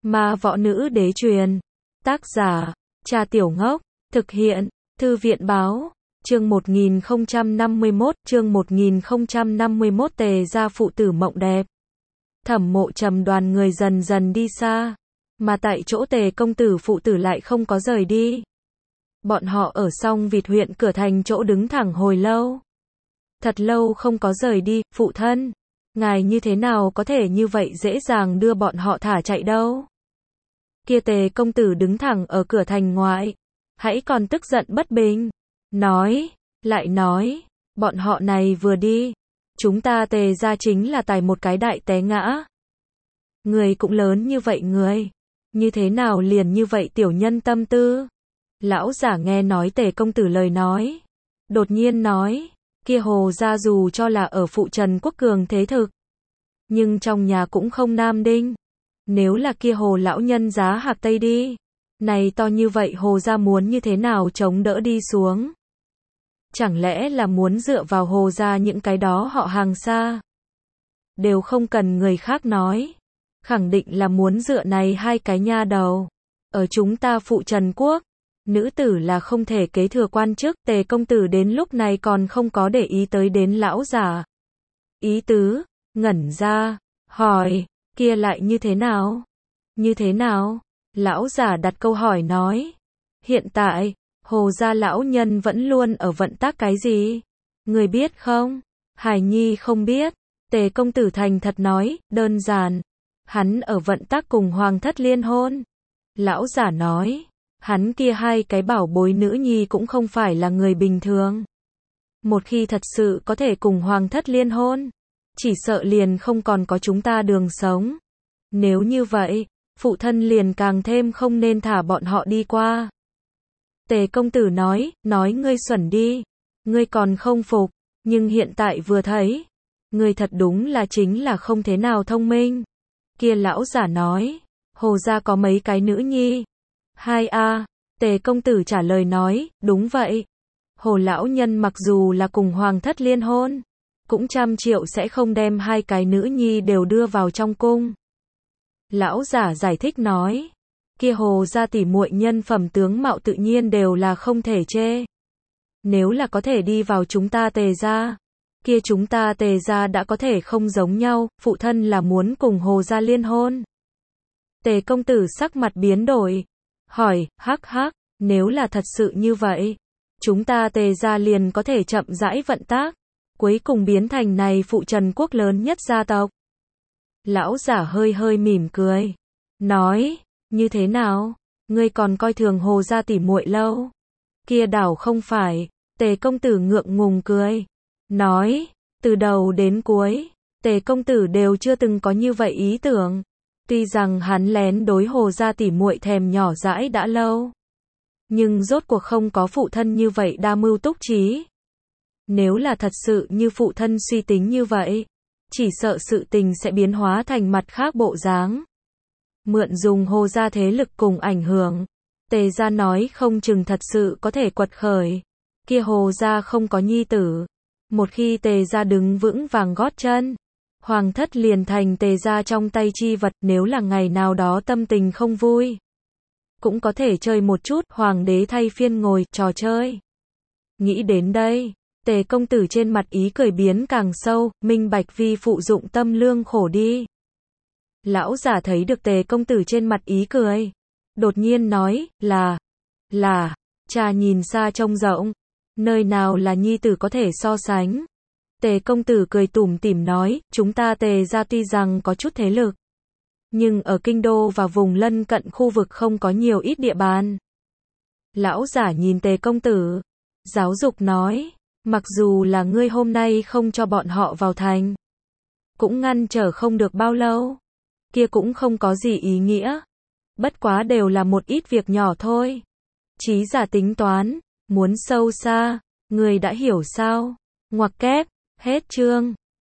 Ma võ nữ đế truyền. Tác giả, Trà Tiểu Ngốc. Thực hiện, Thư viện báo. Chương 1051, Tề gia phụ tử mộng đẹp. Thẩm Mộ Trầm đoàn người dần dần đi xa, mà tại chỗ Tề công tử phụ tử lại không có rời đi. Bọn họ ở Song Vịt huyện cửa thành chỗ đứng thẳng hồi lâu. Thật lâu không có rời đi, phụ thân. Ngài như thế nào có thể như vậy dễ dàng đưa bọn họ thả chạy đâu? Kia Tề công tử đứng thẳng ở cửa thành ngoại, hãy còn tức giận bất bình. Lại nói, bọn họ này vừa đi, chúng ta Tề gia chính là tài một cái đại té ngã. Người cũng lớn như vậy người, như thế nào liền như vậy tiểu nhân tâm tư? Lão giả nghe nói Tề công tử lời nói, đột nhiên nói, kia Hồ gia dù cho là ở phụ Trần Quốc cường thế thực, nhưng trong nhà cũng không nam đinh. Nếu là kia Hồ lão nhân giá hạc tây đi, này to như vậy Hồ gia muốn như thế nào chống đỡ đi xuống? Chẳng lẽ là muốn dựa vào Hồ gia những cái đó họ hàng xa? Đều không cần người khác nói, khẳng định là muốn dựa này hai cái nha đầu. Ở chúng ta phụ Trần Quốc, nữ tử là không thể kế thừa quan chức. Tề công tử đến lúc này còn không có để ý tới đến lão giả. Ý tứ, ngẩn ra, hỏi, kia lại như thế nào? Như thế nào? Lão giả đặt câu hỏi nói, hiện tại, Hồ gia lão nhân vẫn luôn ở vận tác cái gì? Người biết không? Hải Nhi không biết. Tề công tử thành thật nói, đơn giản, hắn ở vận tác cùng hoàng thất liên hôn. Lão giả nói, hắn kia hai cái bảo bối nữ nhi cũng không phải là người bình thường. Một khi thật sự có thể cùng hoàng thất liên hôn, chỉ sợ liền không còn có chúng ta đường sống. Nếu như vậy, phụ thân liền càng thêm không nên thả bọn họ đi qua. Tề công tử nói ngươi xuẩn đi, ngươi còn không phục, nhưng hiện tại vừa thấy, ngươi thật đúng là chính là không thế nào thông minh. Kia lão giả nói, Hồ gia có mấy cái nữ nhi? 2a. Tề công tử trả lời nói, đúng vậy. Hồ lão nhân mặc dù là cùng hoàng thất liên hôn, cũng trăm triệu sẽ không đem hai cái nữ nhi đều đưa vào trong cung. Lão giả giải thích nói, kia Hồ gia tỷ muội nhân phẩm tướng mạo tự nhiên đều là không thể chê. Nếu là có thể đi vào chúng ta Tề gia, kia chúng ta Tề gia đã có thể không giống nhau. Phụ thân là muốn cùng Hồ gia liên hôn. Tề công tử sắc mặt biến đổi, hỏi, hắc, nếu là thật sự như vậy, chúng ta Tề gia liền có thể chậm rãi vận tác, cuối cùng biến thành này phụ Trần Quốc lớn nhất gia tộc. Lão giả hơi mỉm cười, nói, như thế nào, ngươi còn coi thường Hồ gia tỷ muội lâu? Kia đảo không phải. Tề công tử ngượng ngùng cười, nói, từ đầu đến cuối, Tề công tử đều chưa từng có như vậy ý tưởng. Tuy rằng hắn lén đối Hồ gia tỷ muội thèm nhỏ dãi đã lâu, nhưng rốt cuộc không có phụ thân như vậy đa mưu túc trí. Nếu là thật sự như phụ thân suy tính như vậy, chỉ sợ sự tình sẽ biến hóa thành mặt khác bộ dáng. Mượn dùng Hồ gia thế lực cùng ảnh hưởng, Tề gia nói không chừng thật sự có thể quật khởi. Kia Hồ gia không có nhi tử, một khi Tề gia đứng vững vàng gót chân, hoàng thất liền thành Tề gia trong tay chi vật. Nếu là ngày nào đó tâm tình không vui, cũng có thể chơi một chút, hoàng đế thay phiên ngồi, trò chơi. Nghĩ đến đây, Tề công tử trên mặt ý cười biến càng sâu, minh bạch vi phụ dụng tâm lương khổ đi. Lão giả thấy được Tề công tử trên mặt ý cười, đột nhiên nói, là, cha nhìn xa trông rộng, nơi nào là nhi tử có thể so sánh. Tề công tử cười tủm tỉm nói, chúng ta Tề gia tuy rằng có chút thế lực, nhưng ở kinh đô và vùng lân cận khu vực không có nhiều ít địa bàn. Lão giả nhìn Tề công tử, giáo dục nói, mặc dù là ngươi hôm nay không cho bọn họ vào thành, cũng ngăn trở không được bao lâu, kia cũng không có gì ý nghĩa. Bất quá đều là một ít việc nhỏ thôi. Trí giả tính toán, muốn sâu xa, người đã hiểu sao? Ngoặc kép, hết chương.